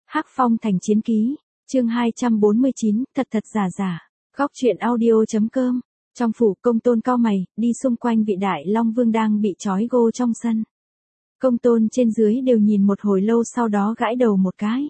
Hắc Phong Thành Chiến Ký, chương 249, thật thật giả giả. Góc truyện audio.com. Trong phủ, Công Tôn cau mày, đi xung quanh vị Đại Long Vương đang bị trói gô trong sân. Công Tôn trên dưới đều nhìn một hồi lâu, sau đó gãi đầu một cái.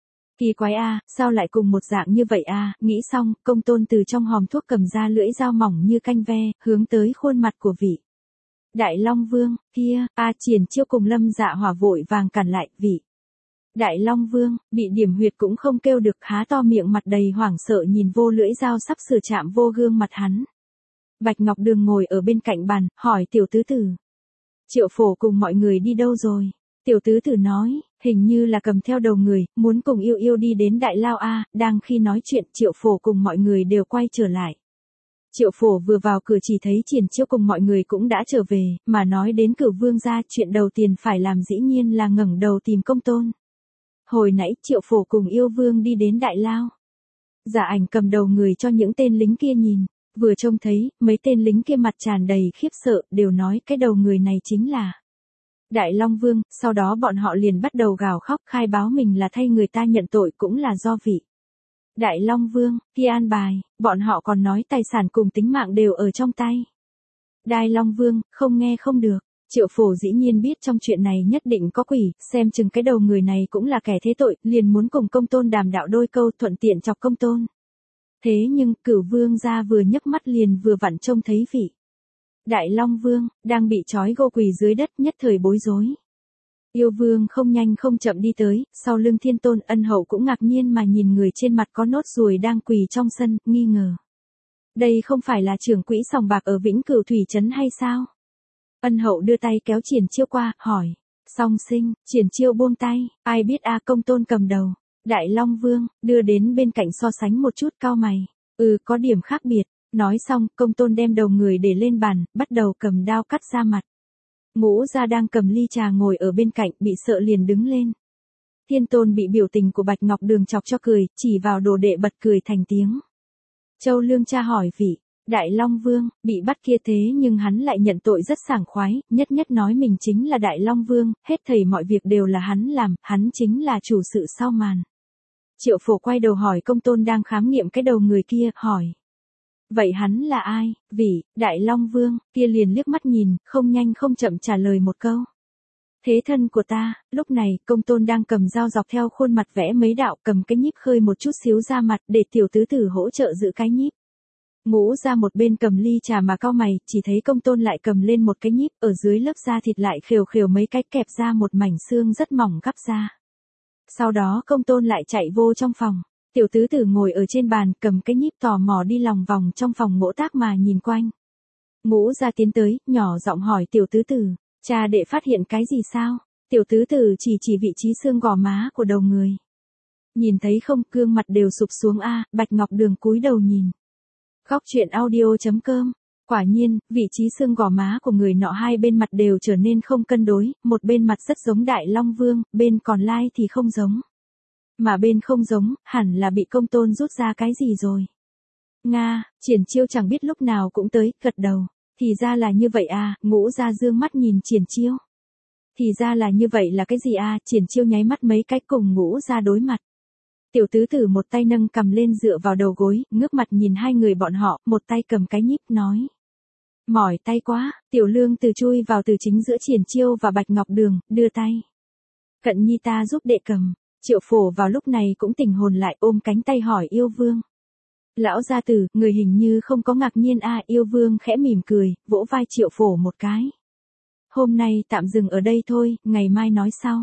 Kỳ quái a, sao lại cùng một dạng như vậy a? Nghĩ xong, Công Tôn từ trong hòm thuốc cầm ra lưỡi dao mỏng như canh ve, hướng tới khuôn mặt của vị Đại Long Vương kia. Triển Chiêu cùng Lâm Dạ Hỏa vội vàng cản lại. Vị Đại Long Vương bị điểm huyệt cũng không kêu được, há to miệng, mặt đầy hoảng sợ nhìn vô lưỡi dao sắp sửa chạm vô gương mặt hắn. Bạch Ngọc Đường ngồi ở bên cạnh bàn, hỏi tiểu tứ tử: Triệu Phổ cùng mọi người đi đâu rồi? Tiểu tứ tử nói, hình như là cầm theo đầu người, muốn cùng Yêu Yêu đi đến Đại Lao a. Đang khi nói chuyện, Triệu Phổ cùng mọi người đều quay trở lại. Triệu Phổ vừa vào cửa chỉ thấy Triển Chiêu cùng mọi người cũng đã trở về, mà nói đến Cửu Vương gia, chuyện đầu tiên phải làm dĩ nhiên là ngẩng đầu tìm Công Tôn. Hồi nãy Triệu Phổ cùng Yêu Vương đi đến Đại Lao. Giả Ảnh cầm đầu người cho những tên lính kia nhìn, vừa trông thấy, mấy tên lính kia mặt tràn đầy khiếp sợ, đều nói cái đầu người này chính là Đại Long Vương. Sau đó bọn họ liền bắt đầu gào khóc, khai báo mình là thay người ta nhận tội, cũng là do vị Đại Long Vương kia an bài. Bọn họ còn nói tài sản cùng tính mạng đều ở trong tay Đại Long Vương, không nghe không được. Triệu Phổ dĩ nhiên biết trong chuyện này nhất định có quỷ, xem chừng cái đầu người này cũng là kẻ thế tội, liền muốn cùng Công Tôn đàm đạo đôi câu, thuận tiện chọc Công Tôn. Thế nhưng Cửu Vương gia vừa nhấc mắt liền vừa vặn trông thấy vị Đại Long Vương đang bị trói gô quỳ dưới đất, nhất thời bối rối. Yêu Vương không nhanh không chậm đi tới, sau lưng Thiên Tôn. Ân Hậu cũng ngạc nhiên mà nhìn người trên mặt có nốt ruồi đang quỳ trong sân, nghi ngờ. Đây không phải là trưởng quỹ sòng bạc ở Vĩnh Cửu Thủy Trấn hay sao? Ân Hậu đưa tay kéo Triển Chiêu qua, hỏi. Song sinh. Triển Chiêu buông tay, ai biết Công Tôn cầm đầu Đại Long Vương, đưa đến bên cạnh so sánh một chút, cau mày. Có điểm khác biệt. Nói xong, Công Tôn đem đầu người để lên bàn, bắt đầu cầm đao cắt ra mặt. Ngũ Gia đang cầm ly trà ngồi ở bên cạnh, bị sợ liền đứng lên. Thiên Tôn bị biểu tình của Bạch Ngọc Đường chọc cho cười, chỉ vào đồ đệ bật cười thành tiếng. Châu Lương cha hỏi vị Đại Long Vương bị bắt kia, thế nhưng hắn lại nhận tội rất sảng khoái, nhất nhất nói mình chính là Đại Long Vương, hết thảy mọi việc đều là hắn làm, hắn chính là chủ sự sau màn. Triệu Phổ quay đầu hỏi Công Tôn đang khám nghiệm cái đầu người kia, hỏi. Vậy hắn là ai? Vị Đại Long Vương kia liền liếc mắt nhìn, không nhanh không chậm trả lời một câu. Thế thân của ta. Lúc này, Công Tôn đang cầm dao dọc theo khuôn mặt vẽ mấy đạo, cầm cái nhíp khơi một chút xíu ra mặt, để tiểu tứ tử hỗ trợ giữ cái nhíp. Ngũ Gia một bên cầm ly trà mà cau mày, chỉ thấy Công Tôn lại cầm lên một cái nhíp, ở dưới lớp da thịt lại khều khều mấy cái, kẹp ra một mảnh xương rất mỏng gắp ra. Sau đó Công Tôn lại chạy vô trong phòng. Tiểu tứ tử ngồi ở trên bàn, cầm cái nhíp tò mò đi lòng vòng trong phòng ngỗ tác mà nhìn quanh. Ngũ Gia tiến tới, nhỏ giọng hỏi tiểu tứ tử, cha đệ phát hiện cái gì sao? Tiểu tứ tử chỉ vị trí xương gò má của đầu người. Nhìn thấy không, gương mặt đều sụp xuống Bạch Ngọc Đường cúi đầu nhìn. Góc truyện audio.com. Quả nhiên, vị trí xương gò má của người nọ hai bên mặt đều trở nên không cân đối, một bên mặt rất giống Đại Long Vương, bên còn lại thì không giống. Mà bên không giống, hẳn là bị Công Tôn rút ra cái gì rồi. Nga. Triển Chiêu chẳng biết lúc nào cũng tới, gật đầu. Thì ra là như vậy Ngũ Gia dương mắt nhìn Triển Chiêu. Thì ra là như vậy là cái gì Triển Chiêu nháy mắt mấy cái cùng Ngũ Gia đối mặt. Tiểu tứ tử một tay nâng cầm lên dựa vào đầu gối, ngước mặt nhìn hai người bọn họ, một tay cầm cái nhíp, nói. Mỏi tay quá. Tiểu Lương từ chui vào từ chính giữa Triển Chiêu và Bạch Ngọc Đường, đưa tay. Cận nhi ta giúp đệ cầm. Triệu Phổ vào lúc này cũng tỉnh hồn lại, ôm cánh tay hỏi Yêu Vương. Lão gia tử, người hình như không có ngạc nhiên Yêu Vương khẽ mỉm cười, vỗ vai Triệu Phổ một cái. Hôm nay tạm dừng ở đây thôi, ngày mai nói sau.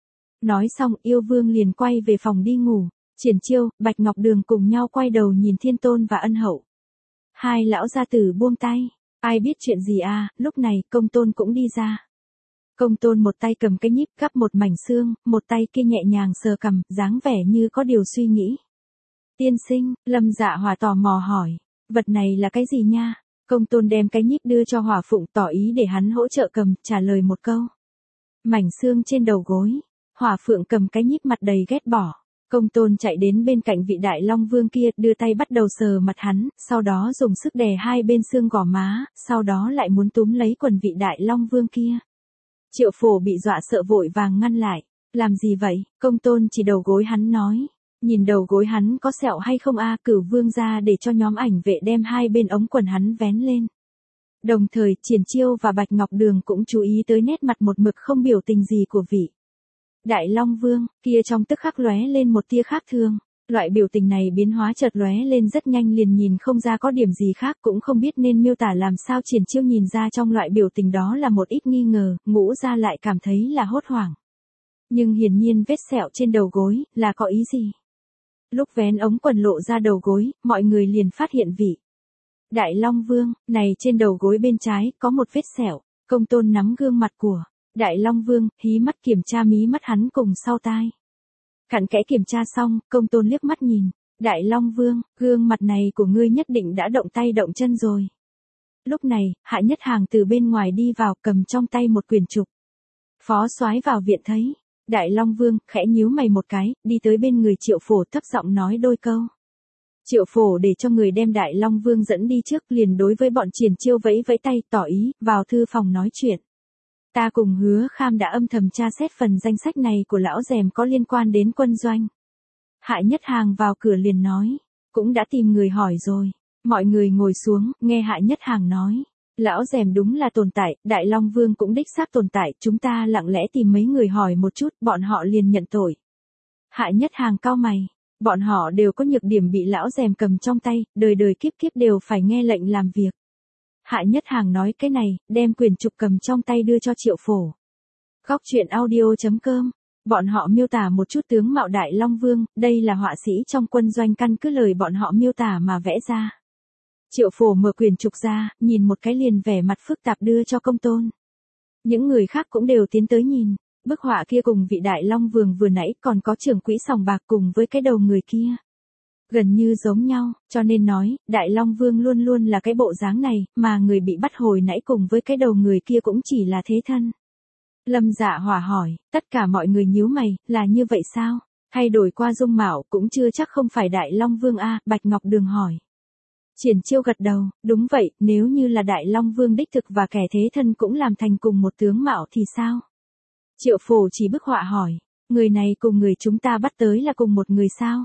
Nói xong, Yêu Vương liền quay về phòng đi ngủ. Triển Chiêu, Bạch Ngọc Đường cùng nhau quay đầu nhìn Thiên Tôn và Ân Hậu. Hai lão gia tử buông tay. Ai biết chuyện gì lúc này, Công Tôn cũng đi ra. Công Tôn một tay cầm cái nhíp gắp một mảnh xương, một tay kia nhẹ nhàng sờ cằm, dáng vẻ như có điều suy nghĩ. Tiên sinh. Lâm Dạ Hỏa tò mò hỏi. Vật này là cái gì nha? Công Tôn đem cái nhíp đưa cho Hỏa Phụng, tỏ ý để hắn hỗ trợ cầm, trả lời một câu. Mảnh xương trên đầu gối. Hỏa Phượng cầm cái nhíp mặt đầy ghét bỏ. Công Tôn chạy đến bên cạnh vị Đại Long Vương kia, đưa tay bắt đầu sờ mặt hắn, sau đó dùng sức đè hai bên xương gò má, sau đó lại muốn túm lấy quần vị Đại Long Vương kia. Triệu Phổ bị dọa sợ vội vàng ngăn lại. Làm gì vậy? Công tôn chỉ đầu gối hắn nói. Nhìn đầu gối hắn có sẹo hay không a? Cửu vương ra để cho nhóm ảnh vệ đem hai bên ống quần hắn vén lên. Đồng thời Triển Chiêu và Bạch Ngọc Đường cũng chú ý tới nét mặt một mực không biểu tình gì của vị Đại Long Vương, kia trong tức khắc lóe lên một tia khác thường. Loại biểu tình này biến hóa chợt lóe lên rất nhanh, liền nhìn không ra có điểm gì khác, cũng không biết nên miêu tả làm sao. Triển Chiêu nhìn ra trong loại biểu tình đó là một ít nghi ngờ, Ngũ Gia lại cảm thấy là hốt hoảng. Nhưng hiển nhiên vết sẹo trên đầu gối là có ý gì? Lúc vén ống quần lộ ra đầu gối, mọi người liền phát hiện vị Đại Long Vương này trên đầu gối bên trái có một vết sẹo. Công tôn nắm gương mặt của Đại Long Vương, hí mắt kiểm tra mí mắt hắn cùng sau tai. Cặn kẽ kiểm tra xong, công tôn liếc mắt nhìn. Đại Long Vương, gương mặt này của ngươi nhất định đã động tay động chân rồi. Lúc này, Hạ Nhất Hàng từ bên ngoài đi vào, cầm trong tay một quyển trục. Phó soái vào viện thấy Đại Long Vương, khẽ nhíu mày một cái, đi tới bên người Triệu Phổ thấp giọng nói đôi câu. Triệu Phổ để cho người đem Đại Long Vương dẫn đi trước, liền đối với bọn Triển Chiêu vẫy vẫy tay tỏ ý, vào thư phòng nói chuyện. Ta cùng Hứa Kham đã âm thầm tra xét phần danh sách này của lão rèm có liên quan đến quân doanh. Hạ Nhất Hàng vào cửa liền nói, cũng đã tìm người hỏi rồi. Mọi người ngồi xuống, nghe Hạ Nhất Hàng nói. Lão rèm đúng là tồn tại, Đại Long Vương cũng đích xác tồn tại, chúng ta lặng lẽ tìm mấy người hỏi một chút, bọn họ liền nhận tội. Hạ Nhất Hàng cau mày, bọn họ đều có nhược điểm bị lão rèm cầm trong tay, đời đời kiếp kiếp đều phải nghe lệnh làm việc. Hạ Nhất Hàng nói cái này, đem quyển trục cầm trong tay đưa cho Triệu Phổ. Góc truyện audio.com, bọn họ miêu tả một chút tướng mạo Đại Long Vương, đây là họa sĩ trong quân doanh căn cứ lời bọn họ miêu tả mà vẽ ra. Triệu Phổ mở quyển trục ra, nhìn một cái liền vẻ mặt phức tạp đưa cho công tôn. Những người khác cũng đều tiến tới nhìn, bức họa kia cùng vị Đại Long Vương vừa nãy còn có trưởng quỹ sòng bạc cùng với cái đầu người kia. Gần như giống nhau, cho nên nói, Đại Long Vương luôn luôn là cái bộ dáng này, mà người bị bắt hồi nãy cùng với cái đầu người kia cũng chỉ là thế thân. Lâm Dạ Hỏa hỏi, tất cả mọi người nhíu mày, là như vậy sao? Thay đổi qua dung mạo cũng chưa chắc không phải Đại Long Vương a? Bạch Ngọc Đường hỏi. Triển Chiêu gật đầu, đúng vậy, nếu như là Đại Long Vương đích thực và kẻ thế thân cũng làm thành cùng một tướng mạo thì sao? Triệu Phổ chỉ bức họa hỏi, người này cùng người chúng ta bắt tới là cùng một người sao?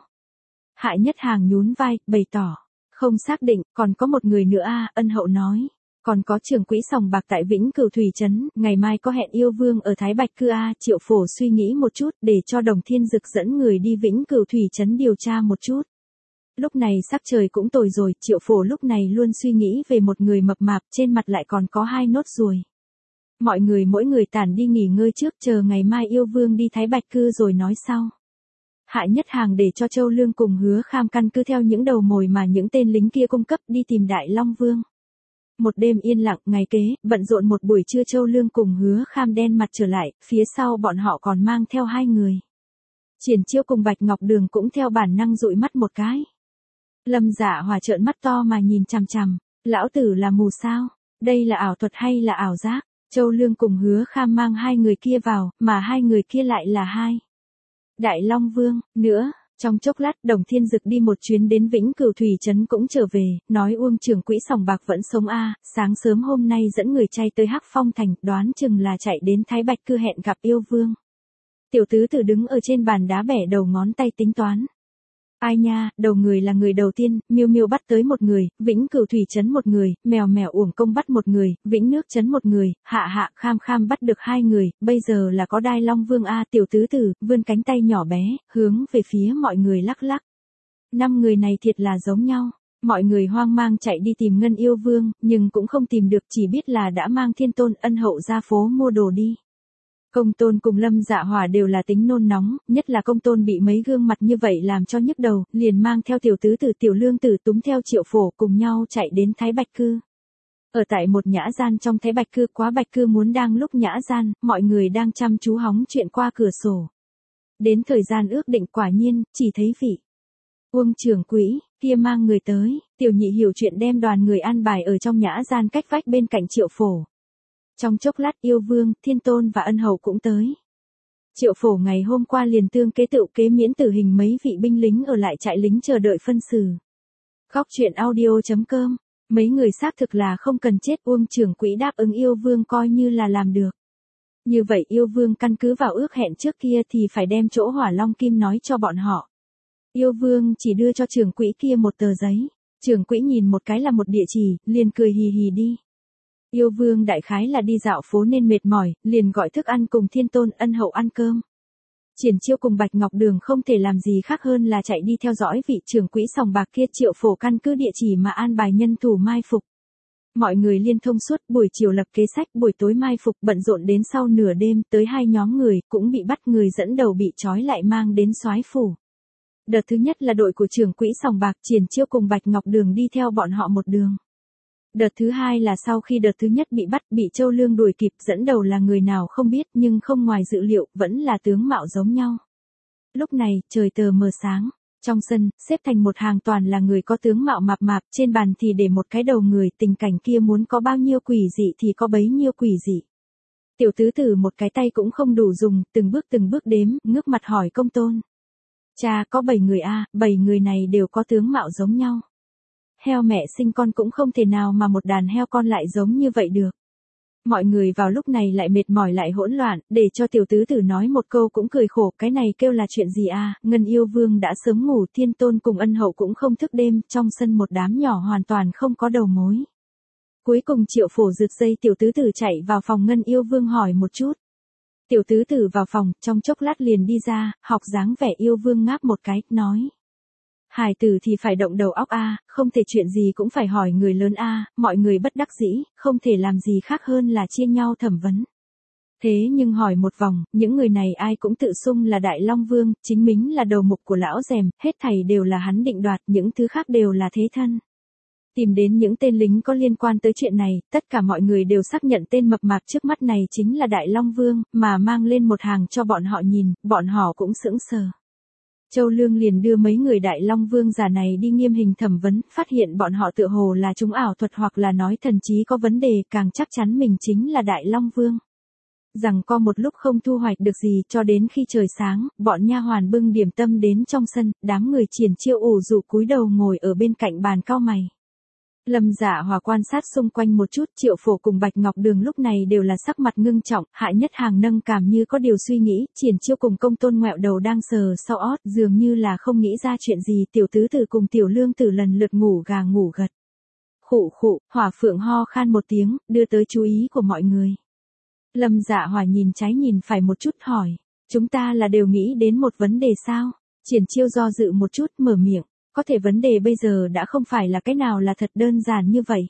Hạ Nhất Hàng nhún vai, bày tỏ, không xác định, còn có một người nữa a? Ân Hậu nói. Còn có trưởng quỹ sòng bạc tại Vĩnh Cửu Thủy Trấn, ngày mai có hẹn yêu vương ở Thái Bạch Cư a? Triệu Phổ suy nghĩ một chút, để cho Đồng Thiên Dực dẫn người đi Vĩnh Cửu Thủy Trấn điều tra một chút. Lúc này sắc trời cũng tồi rồi, Triệu Phổ lúc này luôn suy nghĩ về một người mập mạp, trên mặt lại còn có 2 nốt ruồi. Mọi người mỗi người tản đi nghỉ ngơi trước, chờ ngày mai yêu vương đi Thái Bạch Cư rồi nói sau. Hạ Nhất Hàng để cho Châu Lương cùng Hứa Kham căn cứ theo những đầu mồi mà những tên lính kia cung cấp đi tìm Đại Long Vương. Một đêm yên lặng, ngày kế, bận rộn một buổi trưa, Châu Lương cùng Hứa Kham đen mặt trở lại, phía sau bọn họ còn mang theo 2 người. Triển Chiêu cùng Bạch Ngọc Đường cũng theo bản năng dụi mắt một cái. Lâm Dạ Hỏa trợn mắt to mà nhìn chằm chằm, lão tử là mù sao? Đây là ảo thuật hay là ảo giác? Châu Lương cùng Hứa Kham mang 2 người kia vào, mà 2 người kia lại là 2 Đại Long Vương, nữa. Trong chốc lát, Đồng Thiên Dực đi một chuyến đến Vĩnh Cửu Thủy Trấn cũng trở về, nói Uông trưởng quỹ sòng bạc vẫn sống a, sáng sớm hôm nay dẫn người chay tới Hắc Phong Thành, đoán chừng là chạy đến Thái Bạch Cư hẹn gặp yêu vương. Tiểu tứ tử đứng ở trên bàn đá bẻ đầu ngón tay tính toán. Ai nha, đầu người là người đầu tiên, Miêu Miêu bắt tới một người, Vĩnh Cửu Thủy Trấn một người, Mèo Mèo uổng công bắt một người, Vĩnh Nước Trấn một người, Hạ Hạ Kham Kham bắt được 2 người, bây giờ là có Đại Long Vương a. Tiểu tứ tử vươn cánh tay nhỏ bé, hướng về phía mọi người lắc lắc. 5 người này thiệt là giống nhau. Mọi người hoang mang chạy đi tìm Ngân Yêu Vương, nhưng cũng không tìm được, chỉ biết là đã mang Thiên Tôn Ân Hậu ra phố mua đồ đi. Công tôn cùng Lâm Dạ Hỏa đều là tính nôn nóng, nhất là công tôn bị mấy gương mặt như vậy làm cho nhức đầu, liền mang theo tiểu tứ tử Tiểu Lương tử túm theo Triệu Phổ cùng nhau chạy đến Thái Bạch Cư. Ở tại một nhã gian trong Thái Bạch Cư, quá Bạch Cư muốn đang lúc nhã gian, mọi người đang chăm chú hóng chuyện qua cửa sổ. Đến thời gian ước định quả nhiên, chỉ thấy vị Uông trưởng quỹ kia mang người tới, Tiểu Nhị hiểu chuyện đem đoàn người an bài ở trong nhã gian cách vách bên cạnh Triệu Phổ. Trong chốc lát yêu vương, Thiên Tôn và Ân Hậu cũng tới. Triệu Phổ ngày hôm qua liền tương kế tựu kế miễn tử hình mấy vị binh lính ở lại trại lính chờ đợi phân xử. Góc truyện audio.com, mấy người xác thực là không cần chết, Uông trưởng quỹ đáp ứng yêu vương coi như là làm được. Như vậy yêu vương căn cứ vào ước hẹn trước kia thì phải đem chỗ hỏa long kim nói cho bọn họ. Yêu vương chỉ đưa cho trưởng quỹ kia một tờ giấy. Trưởng quỹ nhìn một cái là một địa chỉ, liền cười hì hì đi. Yêu vương đại khái là đi dạo phố nên mệt mỏi, liền gọi thức ăn cùng Thiên Tôn Ân Hậu ăn cơm. Triển Chiêu cùng Bạch Ngọc Đường không thể làm gì khác hơn là chạy đi theo dõi vị trưởng quỹ sòng bạc kia Triệu Phổ căn cứ địa chỉ mà an bài nhân thủ mai phục. Mọi người liên thông suốt buổi chiều lập kế sách, buổi tối mai phục, bận rộn đến sau nửa đêm, tới 2 nhóm người cũng bị bắt, người dẫn đầu bị trói lại mang đến soái phủ. Đợt thứ nhất là đội của trưởng quỹ sòng bạc, Triển Chiêu cùng Bạch Ngọc Đường đi theo bọn họ một đường. Đợt thứ hai là sau khi đợt thứ nhất bị bắt, bị Châu Lương đuổi kịp, dẫn đầu là người nào không biết, nhưng không ngoài dự liệu, vẫn là tướng mạo giống nhau. Lúc này, trời tờ mờ sáng, trong sân, xếp thành một hàng toàn là người có tướng mạo mạp mạp, trên bàn thì để một cái đầu người, tình cảnh kia muốn có bao nhiêu quỷ dị thì có bấy nhiêu quỷ dị. Tiểu tứ tử một cái tay cũng không đủ dùng, từng bước đếm, ngước mặt hỏi Công Tôn. Cha, có 7 người a, 7 người này đều có tướng mạo giống nhau. Heo mẹ sinh con cũng không thể nào mà một đàn heo con lại giống như vậy được. Mọi người vào lúc này lại mệt mỏi lại hỗn loạn, để cho tiểu tứ tử nói một câu cũng cười khổ, cái này kêu là chuyện gì a? Ngân yêu vương đã sớm ngủ, Thiên Tôn cùng Ân Hậu cũng không thức đêm, trong sân một đám nhỏ hoàn toàn không có đầu mối. Cuối cùng Triệu Phổ rượt dây tiểu tứ tử chạy vào phòng Ngân yêu vương hỏi một chút. Tiểu tứ tử vào phòng, trong chốc lát liền đi ra, học dáng vẻ yêu vương ngáp một cái, nói. Hài tử thì phải động đầu óc a, không thể chuyện gì cũng phải hỏi người lớn a, mọi người bất đắc dĩ, không thể làm gì khác hơn là chia nhau thẩm vấn. Thế nhưng hỏi một vòng, những người này ai cũng tự xưng là Đại Long Vương, chính mình là đầu mục của lão rèm, hết thảy đều là hắn định đoạt, những thứ khác đều là thế thân. Tìm đến những tên lính có liên quan tới chuyện này, tất cả mọi người đều xác nhận tên mập mạp trước mắt này chính là Đại Long Vương, mà mang lên một hàng cho bọn họ nhìn, bọn họ cũng sững sờ. Châu Lương liền đưa mấy người Đại Long Vương giả này đi nghiêm hình thẩm vấn, phát hiện bọn họ tựa hồ là chúng ảo thuật hoặc là nói thần trí có vấn đề, càng chắc chắn mình chính là Đại Long Vương. Rằng co một lúc không thu hoạch được gì, cho đến khi trời sáng, bọn nha hoàn bưng điểm tâm đến trong sân, đám người Triển Chiêu ủ rũ cúi đầu ngồi ở bên cạnh bàn cau mày. Lâm Dạ Hòa quan sát xung quanh một chút, Triệu Phổ cùng Bạch Ngọc Đường lúc này đều là sắc mặt ngưng trọng, Hạ Nhất Hàng nâng cảm như có điều suy nghĩ, Triển Chiêu cùng Công Tôn ngoẹo đầu đang sờ sau ót, dường như là không nghĩ ra chuyện gì, tiểu tứ tử cùng tiểu lương tử lần lượt ngủ gà ngủ gật. Khụ khụ, Hỏa Phượng ho khan một tiếng, đưa tới chú ý của mọi người. Lâm Dạ Hòa nhìn trái nhìn phải một chút hỏi, chúng ta là đều nghĩ đến một vấn đề sao? Triển Chiêu do dự một chút mở miệng. Có thể vấn đề bây giờ đã không phải là cái nào là thật đơn giản như vậy.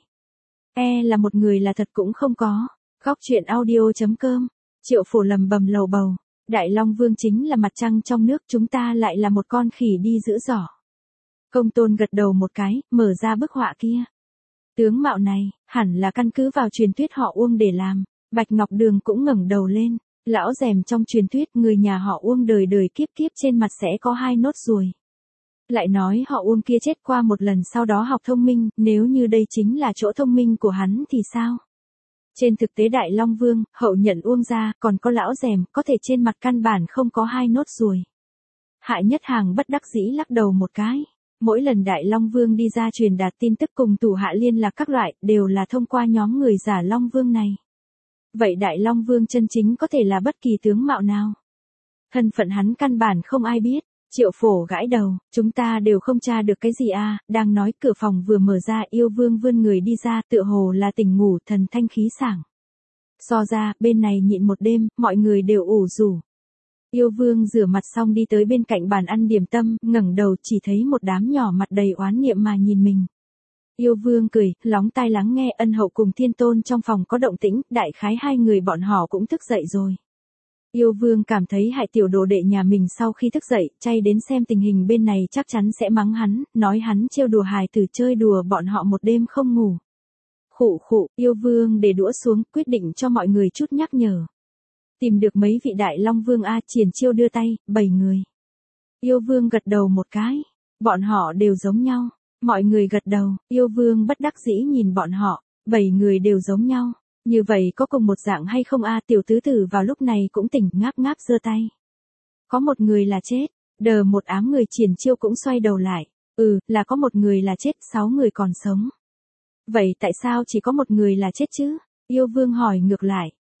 Là một người là thật cũng không có. Góc truyện audio.com. Triệu Phổ lầm bầm lầu bầu. Đại Long Vương chính là mặt trăng trong nước, chúng ta lại là một con khỉ đi giữ giỏ. Công Tôn gật đầu một cái, mở ra bức họa kia. Tướng mạo này, hẳn là căn cứ vào truyền thuyết họ Uông để làm. Bạch Ngọc Đường cũng ngẩng đầu lên. Lão rèm trong truyền thuyết người nhà họ Uông đời đời kiếp kiếp trên mặt sẽ có 2 nốt ruồi. Lại nói họ Uông kia chết qua một lần sau đó học thông minh, nếu như đây chính là chỗ thông minh của hắn thì sao? Trên thực tế Đại Long Vương, hậu nhận Uông gia, còn có lão rèm, có thể trên mặt căn bản không có 2 nốt ruồi. Hạ Nhất Hàng bất đắc dĩ lắc đầu một cái. Mỗi lần Đại Long Vương đi ra truyền đạt tin tức cùng thủ hạ liên lạc các loại, đều là thông qua nhóm người giả Long Vương này. Vậy Đại Long Vương chân chính có thể là bất kỳ tướng mạo nào? Thân phận hắn căn bản không ai biết. Triệu Phổ gãi đầu, chúng ta đều không tra được cái gì a, đang nói cửa phòng vừa mở ra yêu vương vươn người đi ra tựa hồ là tỉnh ngủ thần thanh khí sảng. So ra, bên này nhịn một đêm, mọi người đều ủ rũ. Yêu vương rửa mặt xong đi tới bên cạnh bàn ăn điểm tâm, ngẩng đầu chỉ thấy một đám nhỏ mặt đầy oán niệm mà nhìn mình. Yêu vương cười, lóng tai lắng nghe Ân Hậu cùng Thiên Tôn trong phòng có động tĩnh, đại khái 2 người bọn họ cũng thức dậy rồi. Yêu vương cảm thấy hại tiểu đồ đệ nhà mình sau khi thức dậy, chay đến xem tình hình bên này chắc chắn sẽ mắng hắn, nói hắn trêu đùa hài tử chơi đùa bọn họ một đêm không ngủ. Khụ khụ, yêu vương để đũa xuống, quyết định cho mọi người chút nhắc nhở. Tìm được mấy vị Đại Long Vương a, Triển Chiêu đưa tay, 7 người. Yêu vương gật đầu một cái, bọn họ đều giống nhau. Mọi người gật đầu, yêu vương bất đắc dĩ nhìn bọn họ, 7 người đều giống nhau. Như vậy có cùng một dạng hay không a? Tiểu tứ tử vào lúc này cũng tỉnh, ngáp ngáp giơ tay. Có một người là chết, đờ một ám người. Triển Chiêu cũng xoay đầu lại. Là có một người là chết, 6 người còn sống. Vậy tại sao chỉ có một người là chết chứ? Yêu vương hỏi ngược lại.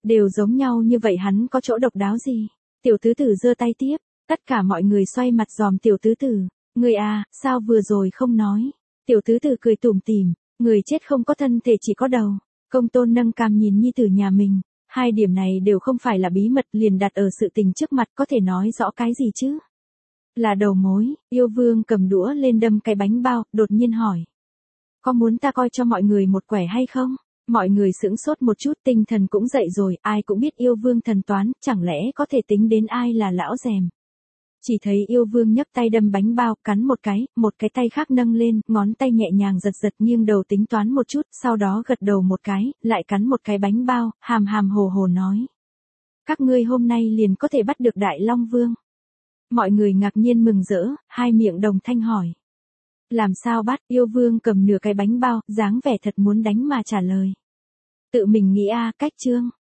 Đều giống nhau như vậy hắn có chỗ độc đáo gì? Tiểu tứ tử giơ tay tiếp, tất cả mọi người xoay mặt dòm tiểu tứ tử. Người à, sao vừa rồi không nói? Tiểu tứ tử cười tủm tỉm, người chết không có thân thể chỉ có đầu. Công tôn nâng cằm nhìn nhi tử nhà mình, hai điểm này đều không phải là bí mật liền đặt ở sự tình trước mặt có thể nói rõ cái gì chứ? Là đầu mối, yêu vương cầm đũa lên đâm cái bánh bao, đột nhiên hỏi. Có muốn ta coi cho mọi người một quẻ hay không? Mọi người sững sốt một chút, tinh thần cũng dậy rồi, ai cũng biết yêu vương thần toán, chẳng lẽ có thể tính đến ai là lão rèm. Chỉ thấy yêu vương nhấc tay đâm bánh bao, cắn một cái tay khác nâng lên, ngón tay nhẹ nhàng giật giật nghiêng đầu tính toán một chút, sau đó gật đầu một cái, lại cắn một cái bánh bao, hàm hàm hồ hồ nói. Các ngươi hôm nay liền có thể bắt được Đại Long Vương. Mọi người ngạc nhiên mừng rỡ, hai miệng đồng thanh hỏi. Làm sao bắt? Yêu vương cầm nửa cái bánh bao, dáng vẻ thật muốn đánh mà trả lời. Tự mình nghĩ cách chương.